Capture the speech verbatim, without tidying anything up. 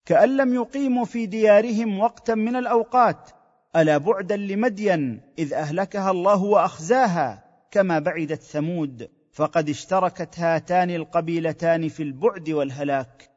كأن لم يقيموا في ديارهم وقتا من الاوقات. الا بعدا لمدين اذ اهلكها الله واخزاها، كما بعدت ثمود، فقد اشتركت هاتان القبيلتان في البعد والهلاك.